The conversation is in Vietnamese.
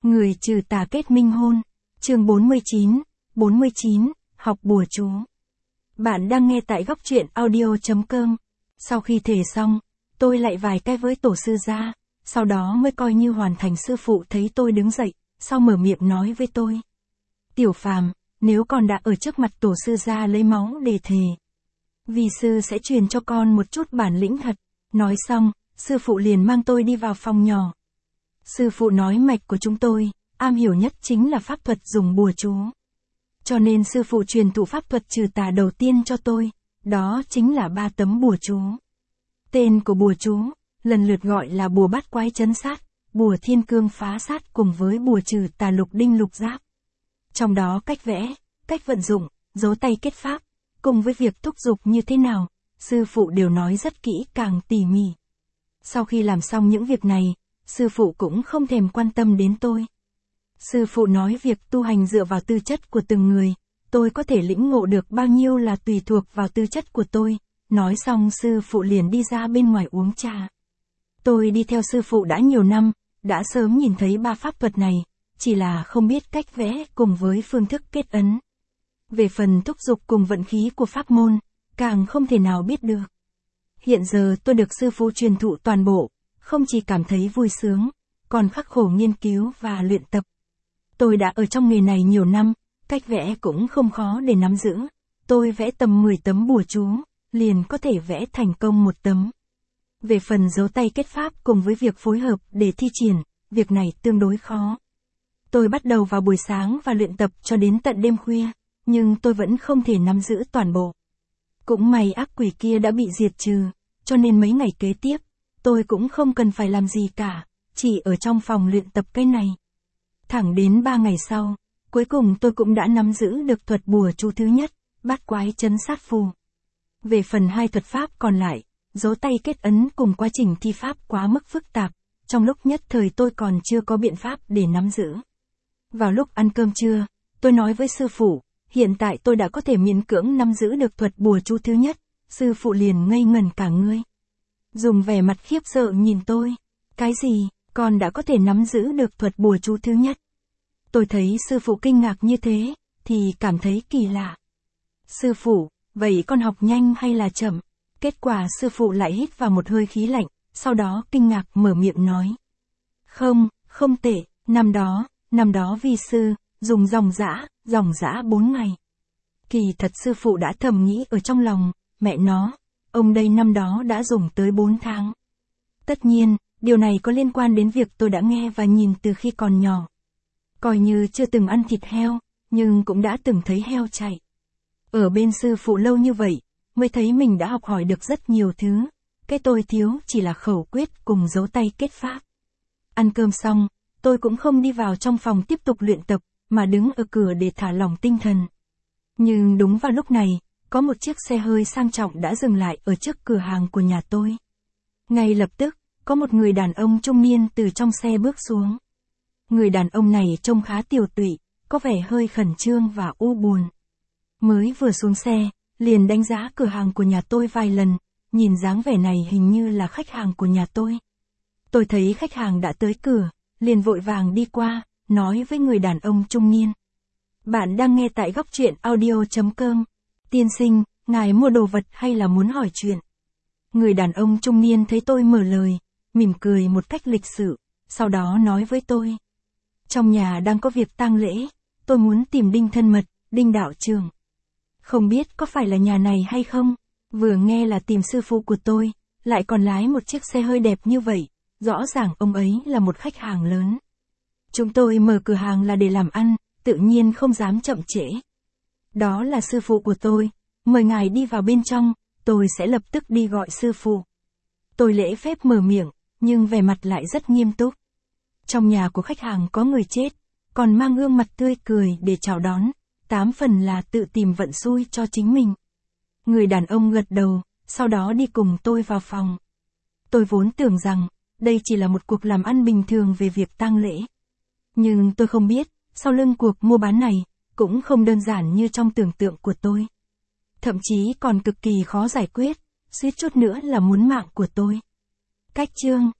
Người trừ tà kết minh hôn. Chương 49, học bùa chú. Bạn đang nghe tại góc truyện audio.com. Sau khi thề xong, tôi lại vài cái với tổ sư gia, sau đó mới coi như hoàn thành. Sư phụ thấy tôi đứng dậy, sau mở miệng nói với tôi. Tiểu Phàm, nếu con đã ở trước mặt tổ sư gia lấy máu để thề, vì sư sẽ truyền cho con một chút bản lĩnh thật. Nói xong, sư phụ liền mang tôi đi vào phòng nhỏ. Sư phụ nói mạch của chúng tôi, am hiểu nhất chính là pháp thuật dùng bùa chú. Cho nên sư phụ truyền thụ pháp thuật trừ tà đầu tiên cho tôi, đó chính là 3 tấm bùa chú. Tên của bùa chú, lần lượt gọi là bùa bát quái trấn sát, bùa thiên cương phá sát cùng với bùa trừ tà lục đinh lục giáp. Trong đó cách vẽ, cách vận dụng, dấu tay kết pháp, cùng với việc thúc giục như thế nào, sư phụ đều nói rất kỹ càng tỉ mỉ. Sau khi làm xong những việc này, sư phụ cũng không thèm quan tâm đến tôi. Sư phụ nói việc tu hành dựa vào tư chất của từng người, tôi có thể lĩnh ngộ được bao nhiêu là tùy thuộc vào tư chất của tôi. Nói xong sư phụ liền đi ra bên ngoài uống trà. Tôi đi theo sư phụ đã nhiều năm, đã sớm nhìn thấy 3 pháp thuật này, chỉ là không biết cách vẽ cùng với phương thức kết ấn. Về phần thúc giục cùng vận khí của pháp môn, càng không thể nào biết được. Hiện giờ tôi được sư phụ truyền thụ toàn bộ, không chỉ cảm thấy vui sướng, còn khắc khổ nghiên cứu và luyện tập. Tôi đã ở trong nghề này nhiều năm, cách vẽ cũng không khó để nắm giữ. Tôi vẽ tầm 10 tấm bùa chú, liền có thể vẽ thành công 1 tấm. Về phần dấu tay kết pháp cùng với việc phối hợp để thi triển, việc này tương đối khó. Tôi bắt đầu vào buổi sáng và luyện tập cho đến tận đêm khuya, nhưng tôi vẫn không thể nắm giữ toàn bộ. Cũng may ác quỷ kia đã bị diệt trừ, cho nên mấy ngày kế tiếp, tôi cũng không cần phải làm gì cả, chỉ ở trong phòng luyện tập cái này. Thẳng đến 3 ngày sau, cuối cùng tôi cũng đã nắm giữ được thuật bùa chú thứ nhất, bát quái trấn sát phù. Về phần 2 thuật pháp còn lại, dấu tay kết ấn cùng quá trình thi pháp quá mức phức tạp, trong lúc nhất thời tôi còn chưa có biện pháp để nắm giữ. Vào lúc ăn cơm trưa, tôi nói với sư phụ, hiện tại tôi đã có thể miễn cưỡng nắm giữ được thuật bùa chú thứ nhất. Sư phụ liền ngây ngẩn cả người, dùng vẻ mặt khiếp sợ nhìn tôi. Cái gì, con đã có thể nắm giữ được thuật bùa chú thứ nhất? Tôi thấy sư phụ kinh ngạc như thế, thì cảm thấy kỳ lạ. Sư phụ, vậy con học nhanh hay là chậm? Kết quả sư phụ lại hít vào một hơi khí lạnh, sau đó kinh ngạc mở miệng nói. Không tệ, năm đó vi sư, dùng dòng dã 4 ngày. Kỳ thật sư phụ đã thầm nghĩ ở trong lòng, mẹ nó, ông đây năm đó đã dùng tới 4 tháng. Tất nhiên, điều này có liên quan đến việc tôi đã nghe và nhìn từ khi còn nhỏ. Coi như chưa từng ăn thịt heo, nhưng cũng đã từng thấy heo chạy. Ở bên sư phụ lâu như vậy, mới thấy mình đã học hỏi được rất nhiều thứ. Cái tôi thiếu chỉ là khẩu quyết cùng dấu tay kết pháp. Ăn cơm xong, tôi cũng không đi vào trong phòng tiếp tục luyện tập, mà đứng ở cửa để thả lỏng tinh thần. Nhưng đúng vào lúc này, có một chiếc xe hơi sang trọng đã dừng lại ở trước cửa hàng của nhà tôi. Ngay lập tức, có một người đàn ông trung niên từ trong xe bước xuống. Người đàn ông này trông khá tiều tụy, có vẻ hơi khẩn trương và u buồn. Mới vừa xuống xe, liền đánh giá cửa hàng của nhà tôi vài lần, nhìn dáng vẻ này hình như là khách hàng của nhà tôi. Tôi thấy khách hàng đã tới cửa, liền vội vàng đi qua, nói với người đàn ông trung niên. Bạn đang nghe tại góc truyện audio.com. Tiên sinh, ngài mua đồ vật hay là muốn hỏi chuyện? Người đàn ông trung niên thấy tôi mở lời, mỉm cười một cách lịch sự, sau đó nói với tôi. Trong nhà đang có việc tang lễ, tôi muốn tìm Đinh thân mật, Đinh đạo trưởng. Không biết có phải là nhà này hay không? Vừa nghe là tìm sư phụ của tôi, lại còn lái một chiếc xe hơi đẹp như vậy, rõ ràng ông ấy là một khách hàng lớn. Chúng tôi mở cửa hàng là để làm ăn, tự nhiên không dám chậm trễ. Đó là sư phụ của tôi, mời ngài đi vào bên trong, tôi sẽ lập tức đi gọi sư phụ. Tôi lễ phép mở miệng, nhưng vẻ mặt lại rất nghiêm túc. Trong nhà của khách hàng có người chết, còn mang gương mặt tươi cười để chào đón, 8 phần là tự tìm vận xui cho chính mình. Người đàn ông gật đầu, sau đó đi cùng tôi vào phòng. Tôi vốn tưởng rằng, đây chỉ là một cuộc làm ăn bình thường về việc tang lễ. Nhưng tôi không biết, sau lưng cuộc mua bán này, cũng không đơn giản như trong tưởng tượng của tôi. Thậm chí còn cực kỳ khó giải quyết, suýt chút nữa là muốn mạng của tôi. Cách chương